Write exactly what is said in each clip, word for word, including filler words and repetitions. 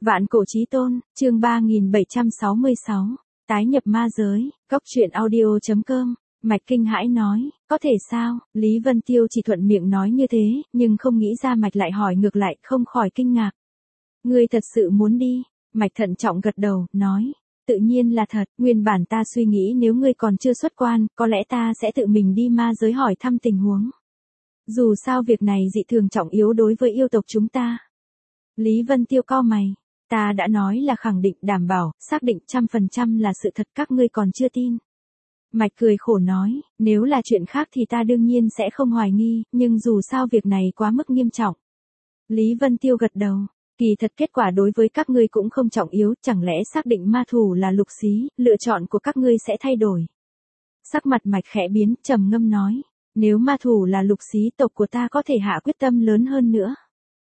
Vạn cổ chí tôn, chương ba nghìn bảy trăm sáu mươi sáu, tái nhập ma giới, cốc truyện audio chấm com. Mạch kinh hãi nói, có thể sao? Lý Vân Tiêu chỉ thuận miệng nói như thế, nhưng không nghĩ ra Mạch lại hỏi ngược lại, không khỏi kinh ngạc. Ngươi thật sự muốn đi? Mạch thận trọng gật đầu, nói, tự nhiên là thật, nguyên bản ta suy nghĩ nếu ngươi còn chưa xuất quan, có lẽ ta sẽ tự mình đi ma giới hỏi thăm tình huống. Dù sao việc này dị thường trọng yếu đối với yêu tộc chúng ta. Lý Vân Tiêu cau mày, ta đã nói là khẳng định, đảm bảo, xác định trăm phần trăm là sự thật, các ngươi còn chưa tin. Mạch cười khổ nói, nếu là chuyện khác thì ta đương nhiên sẽ không hoài nghi, nhưng dù sao việc này quá mức nghiêm trọng. Lý Vân Tiêu gật đầu, kỳ thật kết quả đối với các ngươi cũng không trọng yếu, chẳng lẽ xác định ma thủ là Lục Xí, lựa chọn của các ngươi sẽ thay đổi. Sắc mặt Mạch khẽ biến, trầm ngâm nói, nếu ma thủ là Lục Xí, tộc của ta có thể hạ quyết tâm lớn hơn nữa.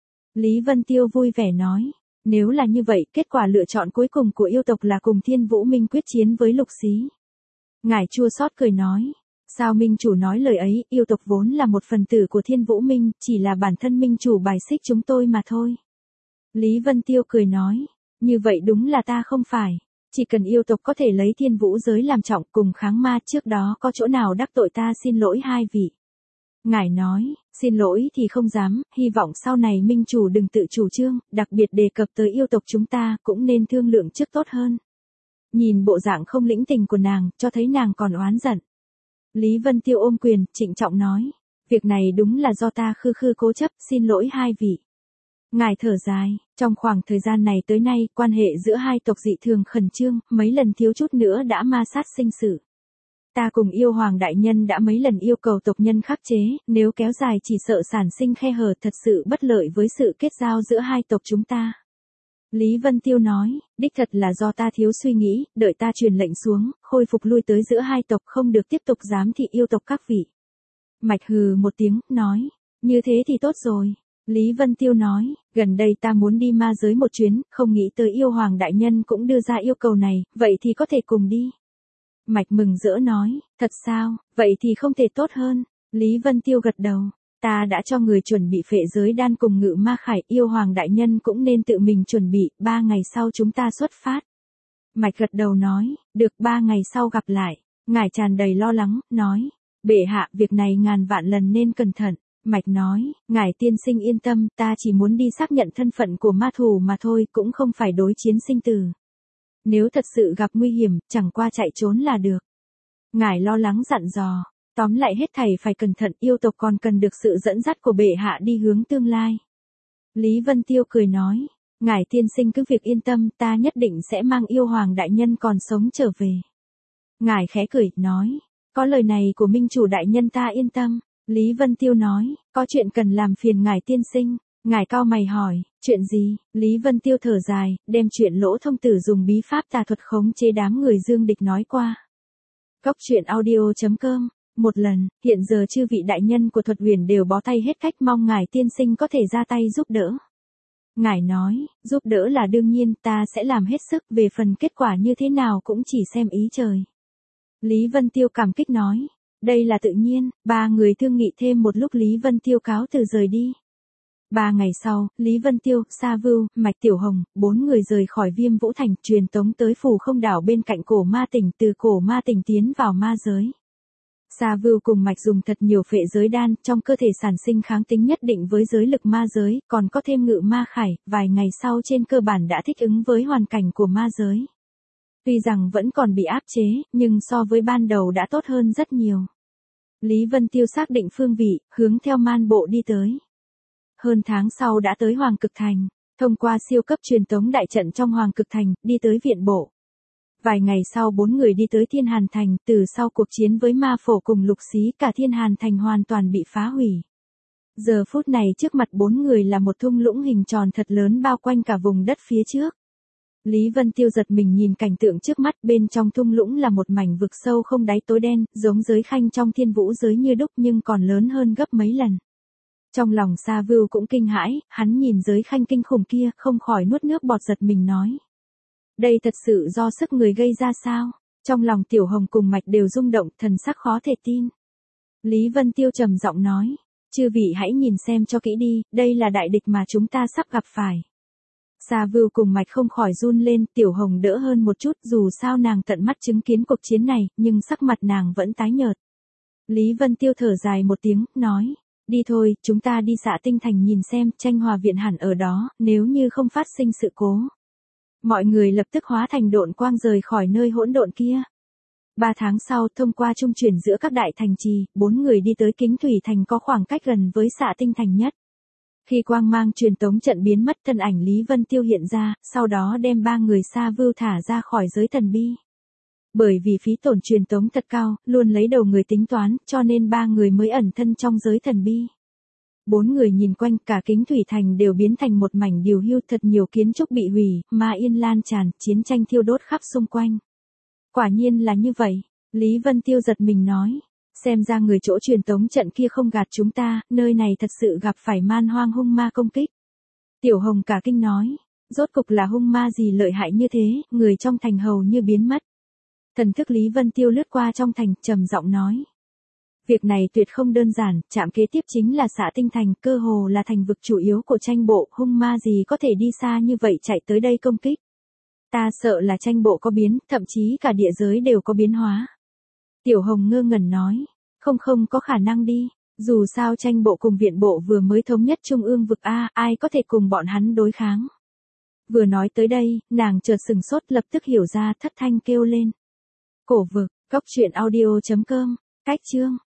Lý Vân Tiêu vui vẻ nói, nếu là như vậy, kết quả lựa chọn cuối cùng của yêu tộc là cùng Thiên Vũ Minh quyết chiến với Lục Xí. Ngài chua xót cười nói, sao Minh chủ nói lời ấy, yêu tộc vốn là một phần tử của Thiên Vũ Minh, chỉ là bản thân Minh chủ bài xích chúng tôi mà thôi. Lý Vân Tiêu cười nói, như vậy đúng là ta không phải, chỉ cần yêu tộc có thể lấy Thiên Vũ giới làm trọng cùng kháng ma, trước đó có chỗ nào đắc tội ta, xin lỗi hai vị. Ngài nói, xin lỗi thì không dám, hy vọng sau này Minh chủ đừng tự chủ trương, đặc biệt đề cập tới yêu tộc chúng ta, cũng nên thương lượng trước tốt hơn. Nhìn bộ dạng không lĩnh tình của nàng, cho thấy nàng còn oán giận. Lý Vân Tiêu ôm quyền, trịnh trọng nói, việc này đúng là do ta khư khư cố chấp, xin lỗi hai vị. Ngài thở dài, trong khoảng thời gian này tới nay, quan hệ giữa hai tộc dị thường khẩn trương, mấy lần thiếu chút nữa đã ma sát sinh sự. Ta cùng yêu hoàng đại nhân đã mấy lần yêu cầu tộc nhân khắc chế, nếu kéo dài chỉ sợ sản sinh khe hở, thật sự bất lợi với sự kết giao giữa hai tộc chúng ta. Lý Vân Tiêu nói, đích thật là do ta thiếu suy nghĩ, đợi ta truyền lệnh xuống, khôi phục lui tới giữa hai tộc, không được tiếp tục giám thị yêu tộc các vị. Mạch hừ một tiếng, nói, như thế thì tốt rồi. Lý Vân Tiêu nói, gần đây ta muốn đi ma giới một chuyến, không nghĩ tới yêu hoàng đại nhân cũng đưa ra yêu cầu này, vậy thì có thể cùng đi. Mạch mừng rỡ nói, thật sao, vậy thì không thể tốt hơn. Lý Vân Tiêu gật đầu, ta đã cho người chuẩn bị phệ giới đan cùng ngự ma khải, yêu hoàng đại nhân cũng nên tự mình chuẩn bị, ba ngày sau chúng ta xuất phát. Mạch gật đầu nói, được, ba ngày sau gặp lại. Ngài tràn đầy lo lắng, nói, bệ hạ, việc này ngàn vạn lần nên cẩn thận. Mạch nói, ngài tiên sinh yên tâm, ta chỉ muốn đi xác nhận thân phận của ma thù mà thôi, cũng không phải đối chiến sinh tử. Nếu thật sự gặp nguy hiểm, chẳng qua chạy trốn là được. Ngài lo lắng dặn dò, tóm lại hết thảy phải cẩn thận, yêu tộc còn cần được sự dẫn dắt của bệ hạ đi hướng tương lai. Lý Vân Tiêu cười nói, ngài tiên sinh cứ việc yên tâm, ta nhất định sẽ mang yêu hoàng đại nhân còn sống trở về. Ngài khẽ cười, nói, có lời này của Minh chủ đại nhân ta yên tâm. Lý Vân Tiêu nói, có chuyện cần làm phiền ngài tiên sinh. Ngài cau mày hỏi, chuyện gì? Lý Vân Tiêu thở dài, đem chuyện Lỗ Thông Tử dùng bí pháp tà thuật khống chế đám người Dương Địch nói qua. Cốc truyện audio chấm com. Một lần, hiện giờ chư vị đại nhân của Thuật Huyền đều bó tay hết cách, mong ngài tiên sinh có thể ra tay giúp đỡ. Ngài nói, giúp đỡ là đương nhiên, ta sẽ làm hết sức, về phần kết quả như thế nào cũng chỉ xem ý trời. Lý Vân Tiêu cảm kích nói, đây là tự nhiên. Ba người thương nghị thêm một lúc, Lý Vân Tiêu cáo từ rời đi. Ba ngày sau, Lý Vân Tiêu, Sa Vưu, Mạch Tiểu Hồng, bốn người rời khỏi Viêm Vũ Thành, truyền tống tới Phù Không Đảo bên cạnh cổ ma tỉnh, từ cổ ma tỉnh tiến vào ma giới. Sa Vưu cùng Mạch dùng thật nhiều phệ giới đan, trong cơ thể sản sinh kháng tính nhất định với giới lực ma giới, còn có thêm ngự ma khải, vài ngày sau trên cơ bản đã thích ứng với hoàn cảnh của ma giới. Tuy rằng vẫn còn bị áp chế, nhưng so với ban đầu đã tốt hơn rất nhiều. Lý Vân Tiêu xác định phương vị, hướng theo man bộ đi tới. Hơn tháng sau đã tới Hoàng Cực Thành, thông qua siêu cấp truyền tống đại trận trong Hoàng Cực Thành, đi tới viện bộ. Vài ngày sau bốn người đi tới Thiên Hàn Thành, từ sau cuộc chiến với ma phổ cùng Lục Xí, cả Thiên Hàn Thành hoàn toàn bị phá hủy. Giờ phút này trước mặt bốn người là một thung lũng hình tròn thật lớn bao quanh cả vùng đất phía trước. Lý Vân Tiêu giật mình nhìn cảnh tượng trước mắt, bên trong thung lũng là một mảnh vực sâu không đáy tối đen, giống giới khanh trong Thiên Vũ giới như đúc nhưng còn lớn hơn gấp mấy lần. Trong lòng Sa Vưu cũng kinh hãi, hắn nhìn giới khanh kinh khủng kia, không khỏi nuốt nước bọt, giật mình nói. Đây thật sự do sức người gây ra sao? Trong lòng Tiểu Hồng cùng Mạch đều rung động, thần sắc khó thể tin. Lý Vân Tiêu trầm giọng nói, chư vị hãy nhìn xem cho kỹ đi, đây là đại địch mà chúng ta sắp gặp phải. Sa Vưu cùng Mạch không khỏi run lên, Tiểu Hồng đỡ hơn một chút, dù sao nàng tận mắt chứng kiến cuộc chiến này, nhưng sắc mặt nàng vẫn tái nhợt. Lý Vân Tiêu thở dài một tiếng, nói, đi thôi, chúng ta đi Xạ Tinh Thành nhìn xem, Tranh Hòa Viện hẳn ở đó, nếu như không phát sinh sự cố. Mọi người lập tức hóa thành độn quang rời khỏi nơi hỗn độn kia. Ba tháng sau, thông qua trung chuyển giữa các đại thành trì, bốn người đi tới Kính Thủy Thành có khoảng cách gần với Xạ Tinh Thành nhất. Khi quang mang truyền tống trận biến mất, thân ảnh Lý Vân Tiêu hiện ra, sau đó đem ba người Sa Vưu thả ra khỏi giới thần bi. Bởi vì phí tổn truyền tống thật cao, luôn lấy đầu người tính toán, cho nên ba người mới ẩn thân trong giới thần bi. Bốn người nhìn quanh, cả Kính Thủy Thành đều biến thành một mảnh điều hưu, thật nhiều kiến trúc bị hủy, ma yên lan tràn, chiến tranh thiêu đốt khắp xung quanh. Quả nhiên là như vậy, Lý Vân Tiêu giật mình nói. Xem ra người chỗ truyền tống trận kia không gạt chúng ta, nơi này thật sự gặp phải man hoang hung ma công kích. Tiểu Hồng cả kinh nói, rốt cục là hung ma gì lợi hại như thế, người trong thành hầu như biến mất. Thần thức Lý Vân Tiêu lướt qua trong thành, trầm giọng nói. Việc này tuyệt không đơn giản, trạm kế tiếp chính là Xạ Tinh Thành, cơ hồ là thành vực chủ yếu của tranh bộ, hung ma gì có thể đi xa như vậy chạy tới đây công kích. Ta sợ là tranh bộ có biến, thậm chí cả địa giới đều có biến hóa. Tiểu Hồng ngơ ngẩn nói, không không có khả năng đi, dù sao tranh bộ cùng viện bộ vừa mới thống nhất trung ương vực A, ai có thể cùng bọn hắn đối kháng. Vừa nói tới đây, nàng chợt sừng sốt lập tức hiểu ra, thất thanh kêu lên. Cổ vực, góc truyện audio chấm com, cách chương.